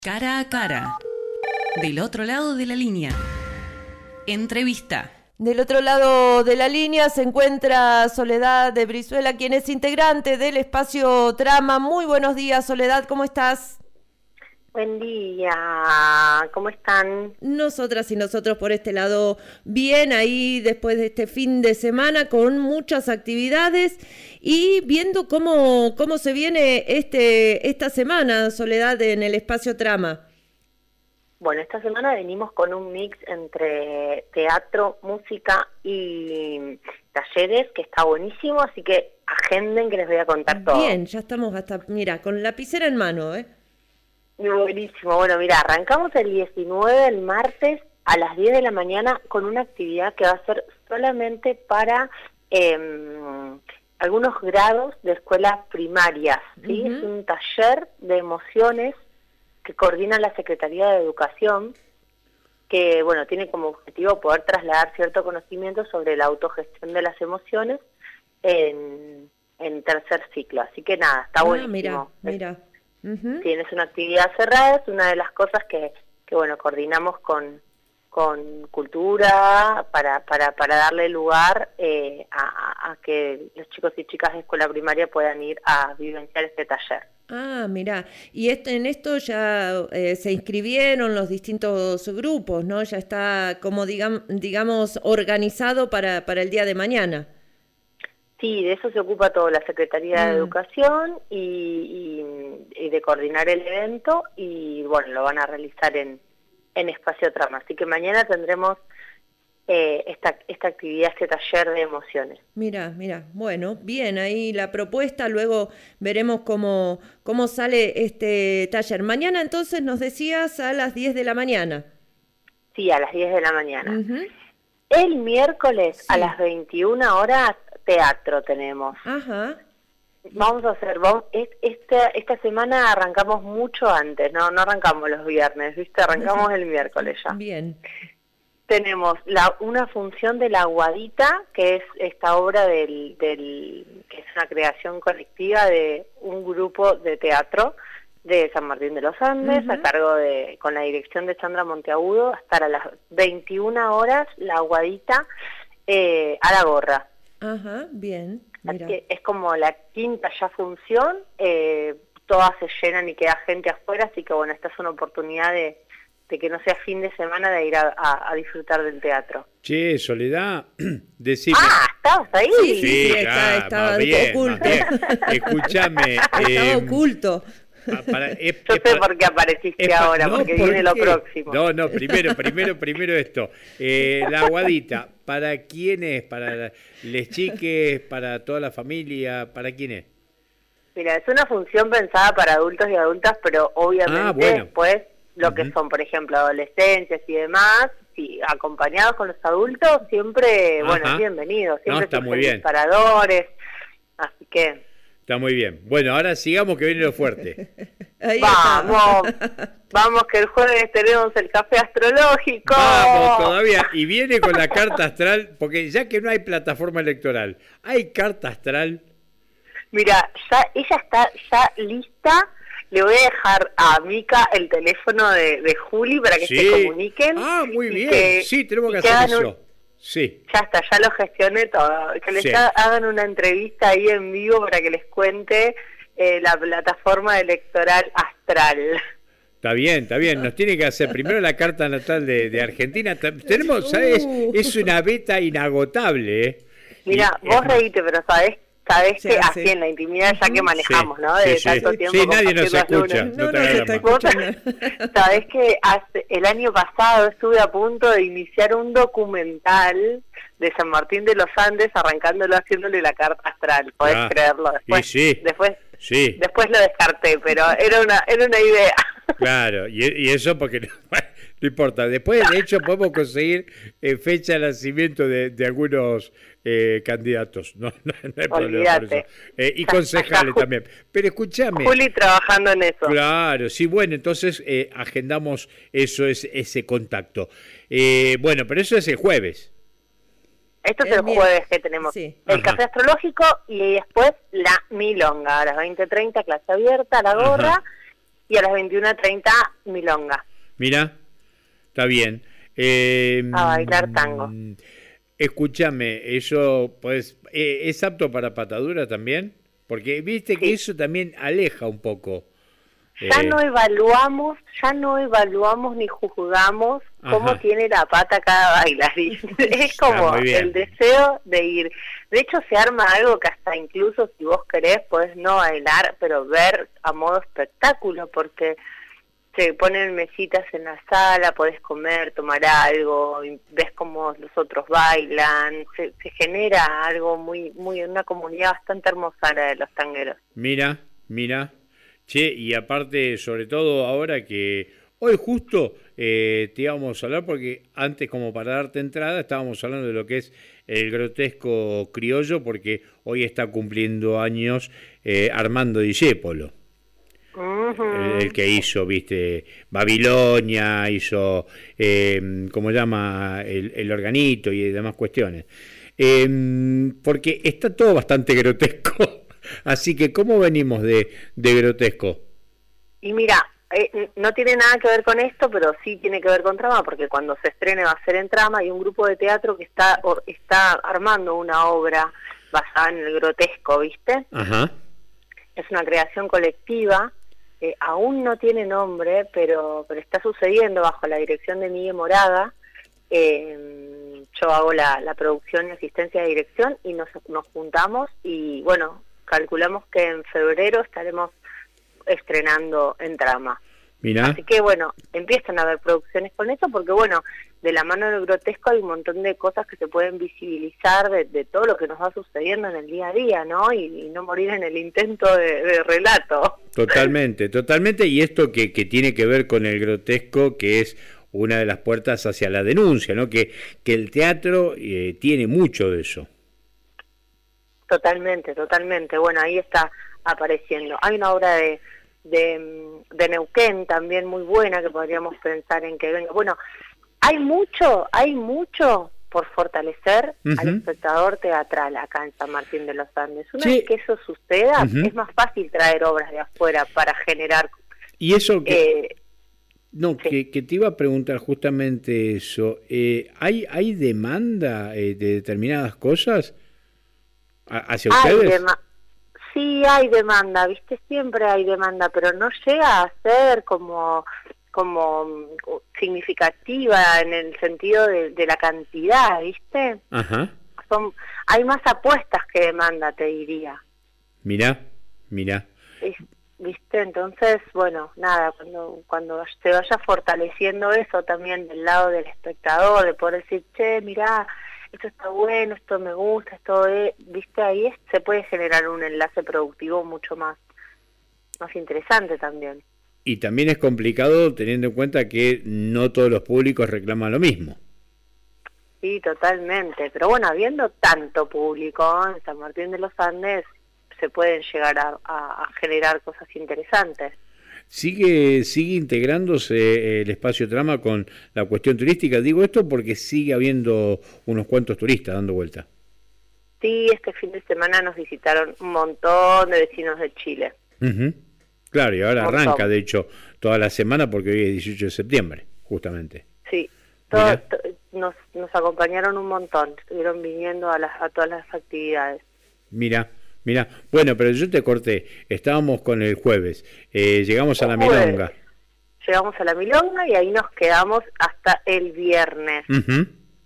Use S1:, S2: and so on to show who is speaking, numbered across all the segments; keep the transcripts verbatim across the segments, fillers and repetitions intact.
S1: Cara a cara. Del otro lado de la línea. Entrevista.
S2: Del otro lado de la línea se encuentra Soledad de Brizuela, quien es integrante del espacio Trama. Muy buenos días, Soledad, ¿cómo estás?
S3: Buen día, ¿cómo están?
S2: Nosotras y nosotros por este lado bien, ahí después de este fin de semana con muchas actividades y viendo cómo, cómo se viene este esta semana, Soledad, en el espacio Trama.
S3: Bueno, esta semana venimos con un mix entre teatro, música y talleres que está buenísimo, así que agenden que les voy a contar todo.
S2: Bien, ya estamos hasta, mira, con lapicera en mano, ¿eh?
S3: Buenísimo. Bueno, mira, arrancamos el diecinueve, el martes, a las diez de la mañana, con una actividad que va a ser solamente para eh, algunos grados de escuelas primarias, ¿sí? Uh-huh. Es un taller de emociones que coordina la Secretaría de Educación, que, bueno, tiene como objetivo poder trasladar cierto conocimiento sobre la autogestión de las emociones en, en tercer ciclo. Así que nada, está
S2: ah,
S3: buenísimo.
S2: Mira, mira. Uh-huh.
S3: Tienes una actividad cerrada, es una de las cosas que, que bueno, coordinamos con, con Cultura para, para, para darle lugar eh, a, a que los chicos y chicas de escuela primaria puedan ir a vivenciar este taller.
S2: Ah, mira, y esto, en esto ya eh, se inscribieron los distintos grupos, ¿no? Ya está como digam, digamos organizado para, para el día de mañana.
S3: Sí, de eso se ocupa toda la Secretaría mm. de Educación y, y, y de coordinar el evento y bueno, lo van a realizar en, en Espacio Trama. Así que mañana tendremos eh, esta, esta actividad, este taller de emociones.
S2: Mira, mira, bueno, bien, ahí la propuesta, luego veremos cómo, cómo sale este taller. Mañana entonces nos decías a las diez de la mañana.
S3: Sí, a las diez de la mañana.
S2: Uh-huh.
S3: El miércoles sí. a las veintiuna horas teatro tenemos.
S2: Ajá.
S3: Vamos a hacer, vamos, esta, esta semana arrancamos mucho antes, no no arrancamos los viernes, ¿viste? Arrancamos el miércoles ya.
S2: Bien.
S3: Tenemos la, una función de La Aguadita, que es esta obra del, del que es una creación colectiva de un grupo de teatro de San Martín de los Andes, uh-huh. a cargo de, con la dirección de Sandra Monteagudo, hasta a las veintiuna horas, La Aguadita eh, a la gorra.
S2: Ajá, bien. Mira.
S3: Así que es como la quinta ya función, eh, todas se llenan y queda gente afuera, así que bueno, esta es una oportunidad de, de que no sea fin de semana de ir a, a, a disfrutar del teatro.
S4: Che, Soledad, decime...
S3: Ah, ¿estabas ahí?
S2: Sí, sí,
S4: sí
S2: está, estaba
S4: bien,
S2: oculto.
S4: Escúchame.
S2: Estaba
S4: eh,
S2: oculto.
S4: Para, es,
S3: Yo
S4: es,
S3: sé por qué apareciste
S4: es,
S3: ahora,
S4: no,
S3: porque
S4: ¿por
S3: viene lo
S4: qué?
S3: próximo.
S4: No, no, primero, primero, primero esto. Eh, la Aguadita, ¿para quién es? ¿Para les chiques? ¿Para toda la familia? ¿Para quién es?
S3: Mira, es una función pensada para adultos y adultas, pero obviamente
S4: ah, bueno.
S3: después lo
S4: uh-huh.
S3: que son, por ejemplo, adolescencias y demás, sí, acompañados con los adultos, siempre, Ajá. bueno, bienvenidos, siempre
S4: no, está muy bien.
S3: Disparadores, así que...
S4: Está muy bien. Bueno, ahora sigamos que viene lo fuerte.
S3: Vamos, vamos que el jueves tenemos el café astrológico.
S4: Vamos todavía. Y viene con la carta astral, porque ya que no hay plataforma electoral, ¿hay carta astral?
S3: Mira, ya ella está ya lista. Le voy a dejar a Mica el teléfono de, de Juli para que
S4: sí.
S3: se comuniquen.
S4: Ah, muy bien.
S3: Que,
S4: sí, tenemos que hacer eso. Un... Sí.
S3: Ya está, ya lo gestioné todo. Que les sí. hagan una entrevista ahí en vivo para que les cuente eh, la plataforma electoral astral.
S4: Está bien, está bien. Nos tiene que hacer primero la carta natal de, de Argentina. Tenemos, ¿sabes? Es una beta inagotable, ¿eh?
S3: Mira, y, vos eh, reíte, pero ¿sabés? Sabés sí, que sí. así en la intimidad ya que manejamos,
S4: sí,
S3: ¿no? De
S4: sí,
S3: tanto
S4: sí.
S3: tiempo.
S4: Sí, nadie nos escucha.
S2: No,
S4: no,
S2: no se está escuchando.
S3: Sabés que hace, el año pasado estuve a punto de iniciar un documental de San Martín de los Andes, arrancándolo haciéndole la carta astral. Podés ah, creerlo. Después,
S4: sí,
S3: después,
S4: sí.
S3: después lo descarté, pero era una, era una idea.
S4: Claro, y, y eso porque no, no importa. Después, de hecho, podemos conseguir eh, fecha de nacimiento de, de algunos eh, candidatos. No, no, no hay problema por eso. Eh, y concejales también. Pero escúchame.
S3: Juli trabajando en eso.
S4: Claro, sí, bueno, entonces eh, agendamos eso, es, ese contacto. Eh, bueno, pero eso es el jueves.
S3: Esto es el Bien. jueves que tenemos. Sí. El Ajá. café astrológico y después la milonga. A las veinte treinta, clase abierta, la gorra. Ajá. y a las veintiuna treinta milonga.
S4: Mira, está bien. Eh,
S3: a bailar tango.
S4: Escúchame, eso pues eh, ¿es apto para patadura también? Porque viste que sí. Eso también aleja un poco.
S3: Ya eh... no evaluamos, ya no evaluamos ni juzgamos cómo Ajá. tiene la pata cada bailarín. Es como el deseo de ir. De hecho se arma algo que hasta incluso si vos querés podés no bailar, pero ver a modo espectáculo, porque se ponen mesitas en la sala, podés comer, tomar algo, ves cómo los otros bailan, se, se genera algo muy, muy, una comunidad bastante hermosa la de los tangueros.
S4: Mira, mira, che, y aparte, sobre todo ahora que hoy justo eh, te íbamos a hablar, porque antes como para darte entrada estábamos hablando de lo que es el grotesco criollo, porque hoy está cumpliendo años eh, Armando Discépolo. Uh-huh. El, el que hizo, viste, Babilonia, hizo, eh, ¿cómo llama? El, el organito y demás cuestiones. Eh, porque está todo bastante grotesco. Así que, ¿cómo venimos de, de grotesco?
S3: Y mira, eh, no tiene nada que ver con esto, pero sí tiene que ver con trama, porque cuando se estrene va a ser en trama. Hay un grupo de teatro que está, or, está armando una obra basada en el grotesco, ¿viste?
S4: Ajá.
S3: Es una creación colectiva. Eh, aún no tiene nombre, pero pero está sucediendo bajo la dirección de Miguel Moraga. Eh, yo hago la, la producción y asistencia de dirección y nos, nos juntamos y bueno, calculamos que en febrero estaremos estrenando en trama.
S4: Mirá.
S3: Así que bueno, empiezan a haber producciones con eso porque bueno, de la mano del grotesco hay un montón de cosas que se pueden visibilizar de, de todo lo que nos va sucediendo en el día a día, ¿no? Y, y no morir en el intento de, de relato.
S4: Totalmente, totalmente. Y esto que, que tiene que ver con el grotesco, que es una de las puertas hacia la denuncia, ¿no? Que, que el teatro eh, tiene mucho de eso.
S3: Totalmente, totalmente. Bueno, ahí está apareciendo. Hay una obra de... De, de Neuquén también muy buena que podríamos pensar en que venga. Bueno, hay mucho, hay mucho por fortalecer uh-huh. al espectador teatral acá en San Martín de los Andes. Una
S4: sí.
S3: vez que eso suceda, uh-huh. es más fácil traer obras de afuera para generar...
S4: Y eso que...
S3: Eh,
S4: no, sí. que, que te iba a preguntar justamente eso. Eh, ¿hay, ¿Hay demanda eh, de determinadas cosas hacia
S3: hay
S4: ustedes?
S3: Dema- Sí hay demanda, viste, siempre hay demanda, pero no llega a ser como como significativa en el sentido de, de la cantidad, viste.
S4: Ajá.
S3: Son, hay más apuestas que demanda, te diría.
S4: Mirá, mirá.
S3: Viste, entonces, bueno, nada, cuando cuando se vaya fortaleciendo eso también del lado del espectador, de poder decir, che, mirá, esto está bueno, esto me gusta, esto es, viste, ahí es, se puede generar un enlace productivo mucho más, más interesante también.
S4: Y también es complicado teniendo en cuenta que no todos los públicos reclaman lo mismo.
S3: Sí, totalmente, pero bueno, habiendo tanto público en San Martín de los Andes, se pueden llegar a, a, a generar cosas interesantes.
S4: ¿Sigue sigue integrándose el espacio trama con la cuestión turística? Digo esto porque sigue habiendo unos cuantos turistas dando vuelta.
S3: Sí, este fin de semana nos visitaron un montón de vecinos de Chile.
S4: Uh-huh. Claro, y ahora arranca, de hecho, toda la semana porque hoy es dieciocho de septiembre, justamente.
S3: Sí, todo, to, nos, nos acompañaron un montón, estuvieron viniendo a, las, a todas las actividades.
S4: Mira. Mira, bueno, pero yo te corté, estábamos con el jueves, eh, llegamos a la Milonga.
S3: Llegamos a la Milonga y ahí nos quedamos hasta el viernes.
S4: Uh-huh.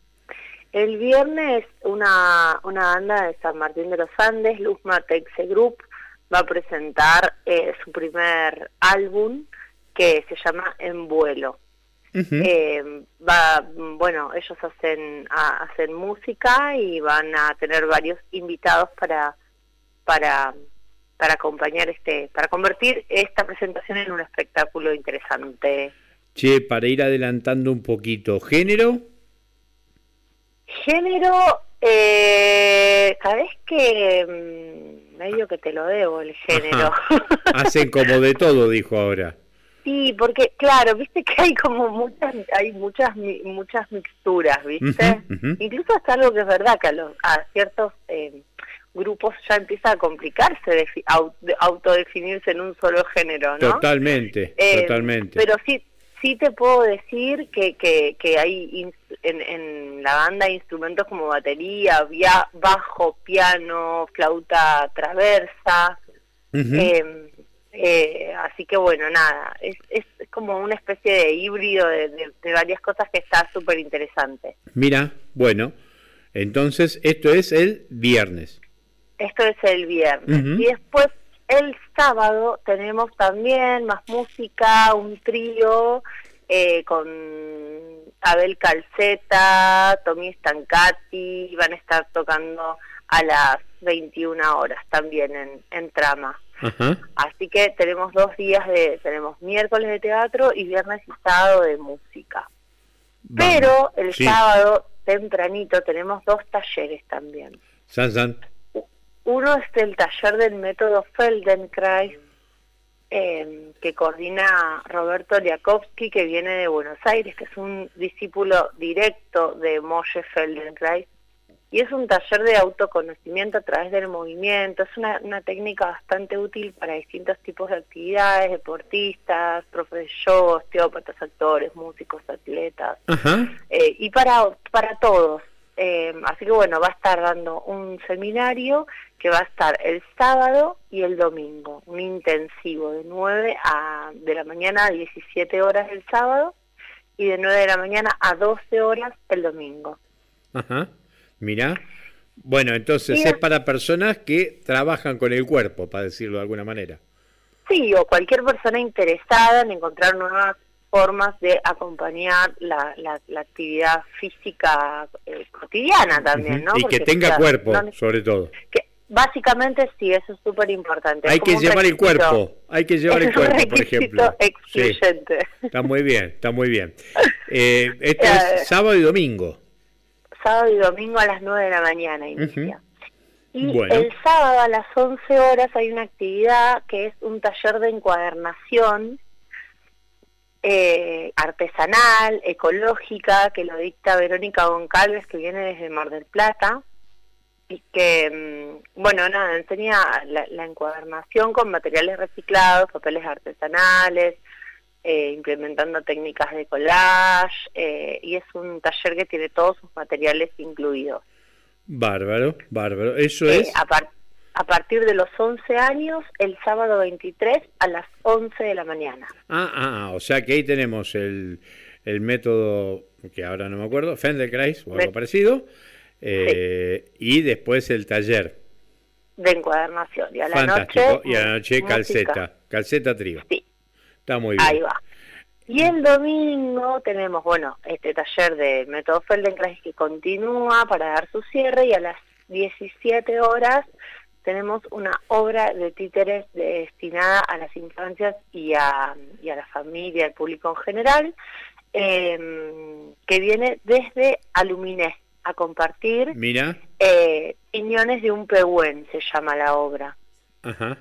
S3: El viernes una, una banda de San Martín de los Andes, Luz Matexe Group, va a presentar eh, su primer álbum que se llama En Vuelo. Uh-huh. Eh, va, bueno, ellos hacen, a, hacen música y van a tener varios invitados para... para para acompañar este, para convertir esta presentación en un espectáculo interesante.
S4: Che, para ir adelantando un poquito, ¿género?
S3: Género, eh, sabés que mmm, medio que te lo debo el género.
S4: Hacen como de todo, dijo ahora.
S3: Sí, porque claro, viste que hay como muchas, hay muchas, muchas mixturas, viste.
S4: Uh-huh, uh-huh.
S3: Incluso hasta algo que es verdad que a, los, a ciertos eh, grupos ya empieza a complicarse de, de autodefinirse en un solo género, ¿no?
S4: Totalmente, eh, totalmente.
S3: Pero sí, sí te puedo decir que, que, que hay en, en la banda instrumentos como batería, via, bajo, piano, flauta traversa, uh-huh. eh, eh, así que bueno, nada, es, es como una especie de híbrido de, de, de varias cosas que está súper interesante.
S4: Mira, bueno, entonces esto es el viernes.
S3: Esto es el viernes. Uh-huh. Y después el sábado tenemos también más música, un trío eh, con Abel Calceta, Tommy Stancati, van a estar tocando a las veintiuna horas también en, en Trama. Uh-huh. Así que tenemos dos días de, tenemos miércoles de teatro y viernes y sábado de música. Vamos. Pero el sí. sábado tempranito tenemos dos talleres también.
S4: San, san.
S3: Uno es el taller del método Feldenkrais, eh, que coordina Roberto Liakovsky, que viene de Buenos Aires, que es un discípulo directo de Moshe Feldenkrais, y es un taller de autoconocimiento a través del movimiento. Es una, una técnica bastante útil para distintos tipos de actividades, deportistas, profes de yoga, osteópatas, actores, músicos, atletas, uh-huh. eh, y para, para todos. Eh, así que bueno, va a estar dando un seminario que va a estar el sábado y el domingo, un intensivo de nueve a, de la mañana a diecisiete horas el sábado y de nueve de la mañana a doce horas el domingo.
S4: Ajá, mira, bueno, entonces y es para personas que trabajan con el cuerpo, para decirlo de alguna manera.
S3: Sí, o cualquier persona interesada en encontrar nuevas formas de acompañar la, la, la actividad física eh, cotidiana también, ¿no?
S4: Y porque, que tenga claro, cuerpo, no, sobre todo.
S3: Que básicamente sí, eso es súper importante.
S4: Hay que llevar el cuerpo, hay que llevar el cuerpo, por ejemplo.
S3: Excluyente.
S4: Sí. Está muy bien, está muy bien. Eh, esto es sábado y domingo.
S3: Sábado y domingo a las nueve de la mañana inicia. Uh-huh. Y
S4: bueno.
S3: El sábado a las once horas hay una actividad que es un taller de encuadernación Eh, artesanal, ecológica, que lo dicta Verónica Goncalves, que viene desde Mar del Plata, y que, bueno, nada, enseña la, la encuadernación con materiales reciclados, papeles artesanales, eh, implementando técnicas de collage, eh, y es un taller que tiene todos sus materiales incluidos.
S4: Bárbaro, bárbaro, eso
S3: eh,
S4: es...
S3: A, par a partir de los once años, el sábado veintitrés a las once de la mañana.
S4: Ah, ah, o sea que ahí tenemos el, el método, que ahora no me acuerdo, Feldenkrais o algo Me... parecido, eh, sí. Y después el taller.
S3: De encuadernación. Y a la
S4: Fantástico.
S3: noche,
S4: y a la noche calceta, calceta trío.
S3: Sí.
S4: Está muy bien.
S3: Ahí va. Y el domingo tenemos, bueno, este taller de método Feldenkrais que continúa para dar su cierre, y a las diecisiete horas tenemos una obra de títeres destinada a las infancias y a, y a la familia, al público en general, eh, que viene desde Aluminé a compartir.
S4: Mira.
S3: Eh, Piñones de un Pehuen se llama la obra.
S4: Ajá.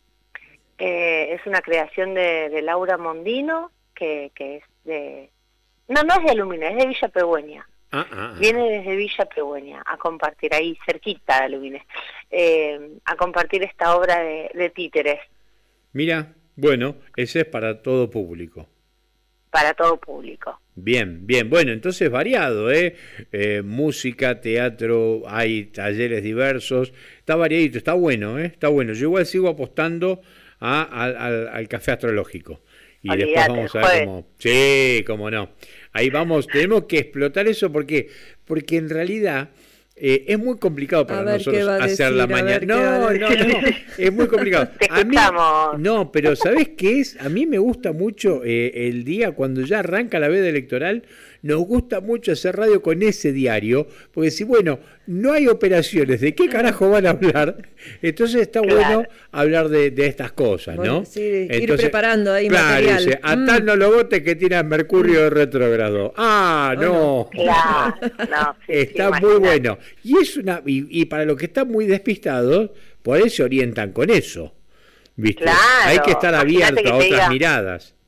S3: Eh, es una creación de, de Laura Mondino, que, que es de... No, no es de Aluminé, es de Villa Pehuen.
S4: Ah, ah,
S3: Viene desde Villa Pehuen a compartir, ahí cerquita de Aluminé, eh, a compartir esta obra de, de títeres.
S4: Mira, bueno, ese es para todo público.
S3: Para todo público.
S4: Bien, bien, bueno, entonces variado, ¿eh? eh música, teatro, hay talleres diversos, está variadito, está bueno, ¿eh? Está bueno. Yo igual sigo apostando a, a, al, al café astrológico. Y
S3: Olvídate,
S4: después vamos a ver cómo... Sí, cómo no. Ahí vamos, tenemos que explotar eso porque, porque en realidad eh, es muy complicado para nosotros hacer la mañana. No, no, no, es muy complicado.
S3: Te
S4: a mí,
S3: escuchamos.
S4: no, pero ¿sabés qué es? A mí me gusta mucho eh, el día cuando ya arranca la veda electoral, nos gusta mucho hacer radio con ese diario, porque si, bueno, no hay operaciones, ¿de qué carajo van a hablar? Entonces está claro. bueno hablar de, de estas cosas,
S2: bueno,
S4: ¿no?
S2: Sí, Entonces, ir preparando ahí
S4: claro,
S2: material.
S4: Dice, a mm. tal no lo vote que tiene Mercurio mm. retrógrado. Ah, no.
S3: Claro, no sí,
S4: está
S3: sí,
S4: muy bueno. Y es una y, y para los que están muy despistados, por eso se orientan con eso. ¿Viste?
S3: Claro,
S4: hay que estar abierto que a otras diga. miradas.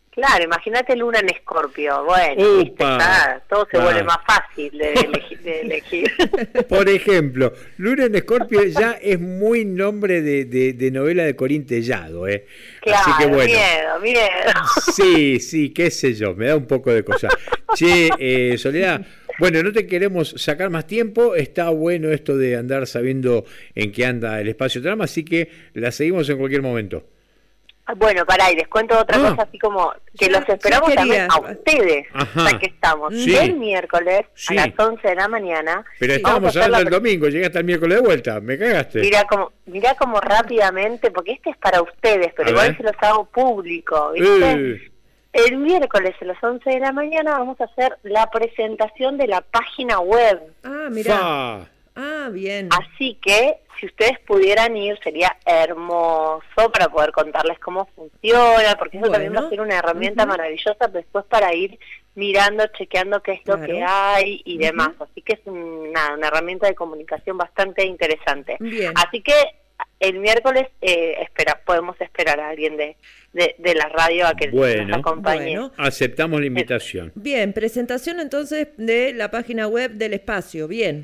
S3: Claro, imagínate Luna en Escorpio. Bueno, ¿viste? Ya, todo se ah. vuelve más fácil de, elegir, de elegir.
S4: Por ejemplo, Luna en Escorpio ya es muy nombre de, de, de novela de Corín Tellado, ¿eh?
S3: Claro,
S4: así que bueno.
S3: miedo, miedo.
S4: Sí, sí, qué sé yo, me da un poco de cosa. Che, eh, Soledad, bueno, no te queremos sacar más tiempo, está bueno esto de andar sabiendo en qué anda el Espacio Trama, así que la seguimos en cualquier momento.
S3: Bueno, pará, y les cuento otra ah, cosa, así como que ya, los esperamos también a ustedes,
S4: Ajá,
S3: ya que estamos
S4: sí,
S3: el miércoles
S4: sí.
S3: a las once de la mañana.
S4: Pero estábamos hablando del domingo, llegaste el miércoles de vuelta, me cagaste.
S3: Mirá como, mirá como rápidamente, porque este es para ustedes, pero a igual ver. Se los hago público, ¿viste? Eh. El miércoles a las once de la mañana vamos a hacer la presentación de la página web.
S2: Ah, mirá.
S4: Fa.
S2: Ah, bien.
S3: Así que, si ustedes pudieran ir, sería hermoso para poder contarles cómo funciona, porque eso bueno. también va a ser una herramienta uh-huh. maravillosa después para ir mirando, chequeando qué es claro. lo que hay y uh-huh. demás. Así que es una, una herramienta de comunicación bastante interesante.
S2: Bien.
S3: Así que el miércoles eh, espera, podemos esperar a alguien de, de, de la radio a que
S4: bueno,
S3: nos acompañe.
S4: Bueno. Aceptamos la invitación.
S2: Bien, presentación entonces de la página web del espacio. Bien.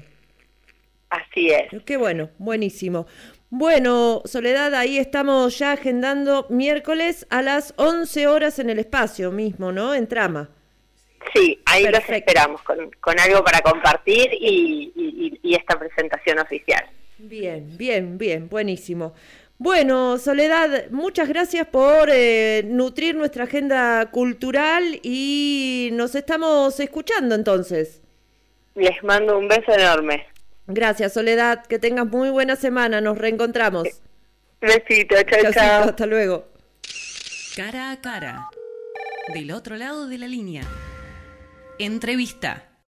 S3: Así es.
S2: Qué bueno, buenísimo. Bueno, Soledad, ahí estamos ya agendando miércoles a las once horas en el espacio mismo, ¿no? En Trama.
S3: Sí, ahí Perfecto. Los esperamos con, con algo para compartir y, y, y esta presentación oficial.
S2: Bien, bien, bien, buenísimo. Bueno, Soledad, muchas gracias por eh, nutrir nuestra agenda cultural y nos estamos escuchando entonces.
S3: Les mando un beso enorme.
S2: Gracias, Soledad, que tengas muy buena semana, nos reencontramos.
S3: Besito, chao, chao.
S2: Hasta luego.
S1: Cara a cara, del otro lado de la línea. Entrevista.